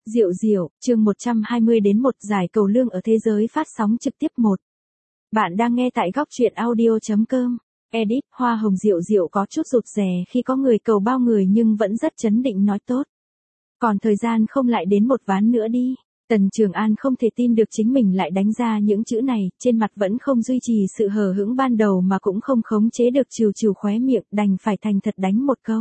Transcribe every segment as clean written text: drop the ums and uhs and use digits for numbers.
Diệu Diệu, chương 120 đến 1 giải cầu lương ở thế giới phát sóng trực tiếp 1. Bạn đang nghe tại góc truyện audio.com. Edit, hoa hồng Diệu Diệu có chút rụt rè khi có người cầu bao người nhưng vẫn rất trấn định nói tốt. Còn thời gian không lại đến một ván nữa đi. Tần Trường An không thể tin được chính mình lại đánh ra những chữ này, trên mặt vẫn không duy trì sự hờ hững ban đầu mà cũng không khống chế được trừ trừ khóe miệng, đành phải thành thật đánh một câu.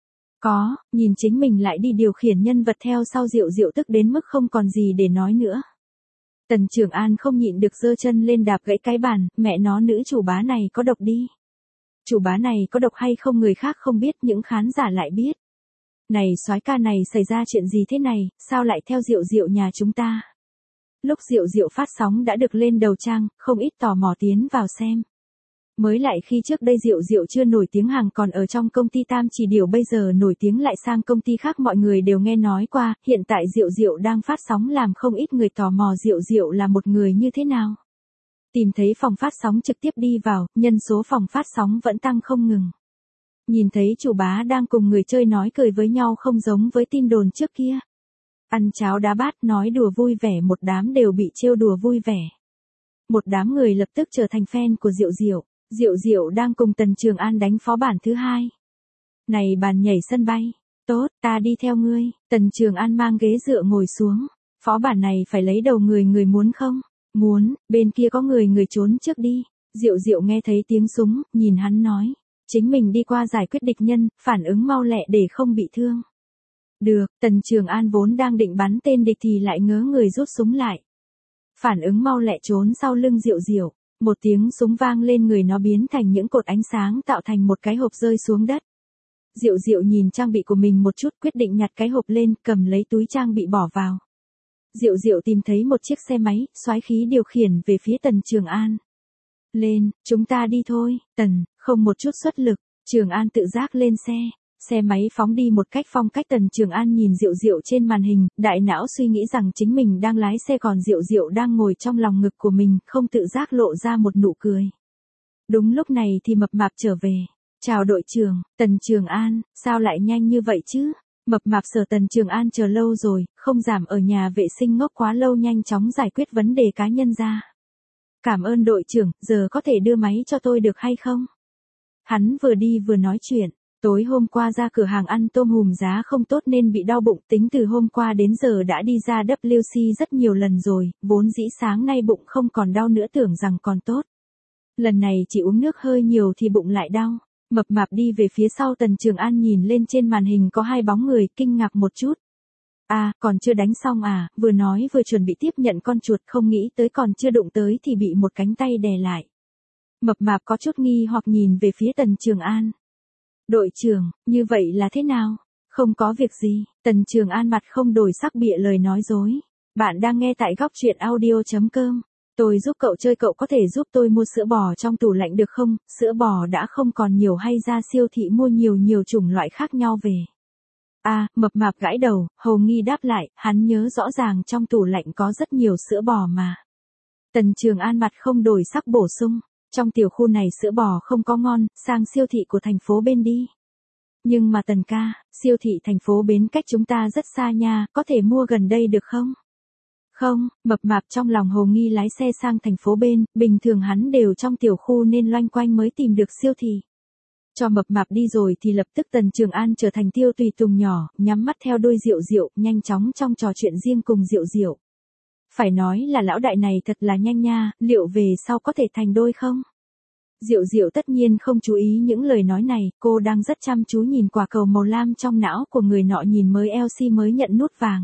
Có, nhìn chính mình lại đi điều khiển nhân vật theo sau Diệu Diệu tức đến mức không còn gì để nói nữa. Tần Trường An không nhịn được giơ chân lên đạp gãy cái bàn, mẹ nó nữ chủ bá này có độc đi. Chủ bá này có độc hay không người khác không biết, những khán giả lại biết. Này soái ca này xảy ra chuyện gì thế này, sao lại theo Diệu Diệu nhà chúng ta? Lúc Diệu Diệu phát sóng đã được lên đầu trang, không ít tò mò tiến vào xem. Mới lại khi trước đây Diệu Diệu chưa nổi tiếng hàng còn ở trong công ty Tam Chỉ Điều, bây giờ nổi tiếng lại sang công ty khác, mọi người đều nghe nói qua, hiện tại Diệu Diệu đang phát sóng làm không ít người tò mò Diệu Diệu là một người như thế nào. Tìm thấy phòng phát sóng trực tiếp đi vào, nhân số phòng phát sóng vẫn tăng không ngừng. Nhìn thấy chủ bá đang cùng người chơi nói cười với nhau không giống với tin đồn trước kia. Ăn cháo đá bát nói đùa vui vẻ, một đám đều bị trêu đùa vui vẻ. Một đám người lập tức trở thành fan của Diệu Diệu. Diệu Diệu đang cùng Tần Trường An đánh phó bản thứ 2. Này bàn nhảy sân bay. Tốt, ta đi theo ngươi. Tần Trường An mang ghế dựa ngồi xuống. Phó bản này phải lấy đầu người, người muốn không? Muốn, bên kia có người, người trốn trước đi. Diệu Diệu nghe thấy tiếng súng, nhìn hắn nói. Chính mình đi qua giải quyết địch nhân, phản ứng mau lẹ để không bị thương. Được, Tần Trường An vốn đang định bắn tên địch thì lại ngớ người rút súng lại. Phản ứng mau lẹ trốn sau lưng Diệu Diệu. Một tiếng súng vang lên, người nó biến thành những cột ánh sáng tạo thành một cái hộp rơi xuống đất. Diệu Diệu nhìn trang bị của mình một chút, quyết định nhặt cái hộp lên, cầm lấy túi trang bị bỏ vào. Diệu Diệu tìm thấy một chiếc xe máy, soái khí điều khiển về phía Tần Trường An. Lên, chúng ta đi thôi. Tần, không một chút xuất lực. Trường An tự giác lên xe. Xe máy phóng đi một cách phong cách. Tần Trường An nhìn Diệu Diệu trên màn hình, đại não suy nghĩ rằng chính mình đang lái xe còn Diệu Diệu đang ngồi trong lòng ngực của mình, không tự giác lộ ra một nụ cười. Đúng lúc này thì Mập Mạp trở về. Chào đội trưởng. Tần Trường An, sao lại nhanh như vậy chứ? Mập Mạp sở Tần Trường An chờ lâu rồi, không giảm ở nhà vệ sinh ngốc quá lâu, nhanh chóng giải quyết vấn đề cá nhân ra. Cảm ơn đội trưởng, giờ có thể đưa máy cho tôi được hay không? Hắn vừa đi vừa nói chuyện. Tối hôm qua ra cửa hàng ăn tôm hùm giá không tốt nên bị đau bụng, tính từ hôm qua đến giờ đã đi ra WC rất nhiều lần rồi, vốn dĩ sáng nay bụng không còn đau nữa, tưởng rằng còn tốt. Lần này chỉ uống nước hơi nhiều thì bụng lại đau. Mập Mạp đi về phía sau Tần Trường An, nhìn lên trên màn hình có 2 bóng người, kinh ngạc một chút. À, còn chưa đánh xong à, vừa nói vừa chuẩn bị tiếp nhận con chuột, không nghĩ tới còn chưa đụng tới thì bị một cánh tay đè lại. Mập Mạp có chút nghi hoặc nhìn về phía Tần Trường An. Đội trưởng, như vậy là thế nào? Không có việc gì. Tần Trường An mặt không đổi sắc bịa lời nói dối. Bạn đang nghe tại góc truyện audio.com. Tôi giúp cậu chơi, cậu có thể giúp tôi mua sữa bò trong tủ lạnh được không? Sữa bò đã không còn nhiều hay ra siêu thị mua nhiều chủng loại khác nhau về? À, Mập Mạp gãi đầu, hầu nghi đáp lại, hắn nhớ rõ ràng trong tủ lạnh có rất nhiều sữa bò mà. Tần Trường An mặt không đổi sắc bổ sung. Trong tiểu khu này sữa bò không có ngon, sang siêu thị của thành phố bên đi. Nhưng mà Tần ca, siêu thị thành phố Bến cách chúng ta rất xa nha, có thể mua gần đây được không? Không, Mập Mạp trong lòng hồ nghi lái xe sang thành phố bên, bình thường hắn đều trong tiểu khu nên loanh quanh mới tìm được siêu thị. Cho Mập Mạp đi rồi thì lập tức Tần Trường An trở thành tiêu tùy tùng nhỏ, nhắm mắt theo đuôi Diệu Diệu, nhanh chóng trong trò chuyện riêng cùng Diệu Diệu. Phải nói là lão đại này thật là nhanh nha, liệu về sau có thể thành đôi không? Diệu Diệu tất nhiên không chú ý những lời nói này, cô đang rất chăm chú nhìn quả cầu màu lam trong não của người nọ, nhìn mới LC mới nhận nút vàng.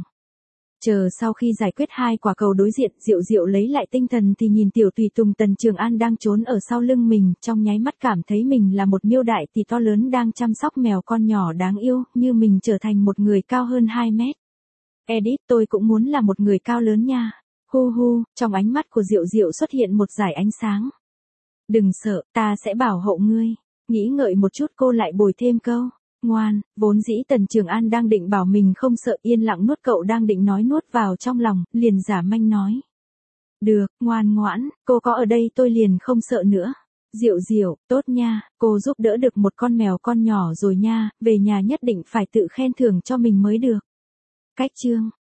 Chờ sau khi giải quyết 2 quả cầu đối diện, Diệu Diệu lấy lại tinh thần thì nhìn tiểu tùy tùng Tần Trường An đang trốn ở sau lưng mình, trong nháy mắt cảm thấy mình là một miêu đại tỷ to lớn đang chăm sóc mèo con nhỏ đáng yêu, như mình trở thành một người cao hơn 2 mét. Edit, tôi cũng muốn là một người cao lớn nha. Hu hu, trong ánh mắt của Diệu Diệu xuất hiện một dải ánh sáng. Đừng sợ, ta sẽ bảo hộ ngươi. Nghĩ ngợi một chút cô lại bồi thêm câu. Ngoan, vốn dĩ Tần Trường An đang định bảo mình không sợ, yên lặng nuốt cậu đang định nói nuốt vào trong lòng, liền giả manh nói. Được, ngoan ngoãn, cô có ở đây tôi liền không sợ nữa. Diệu Diệu, tốt nha, cô giúp đỡ được một con mèo con nhỏ rồi nha, về nhà nhất định phải tự khen thưởng cho mình mới được. Cách chương.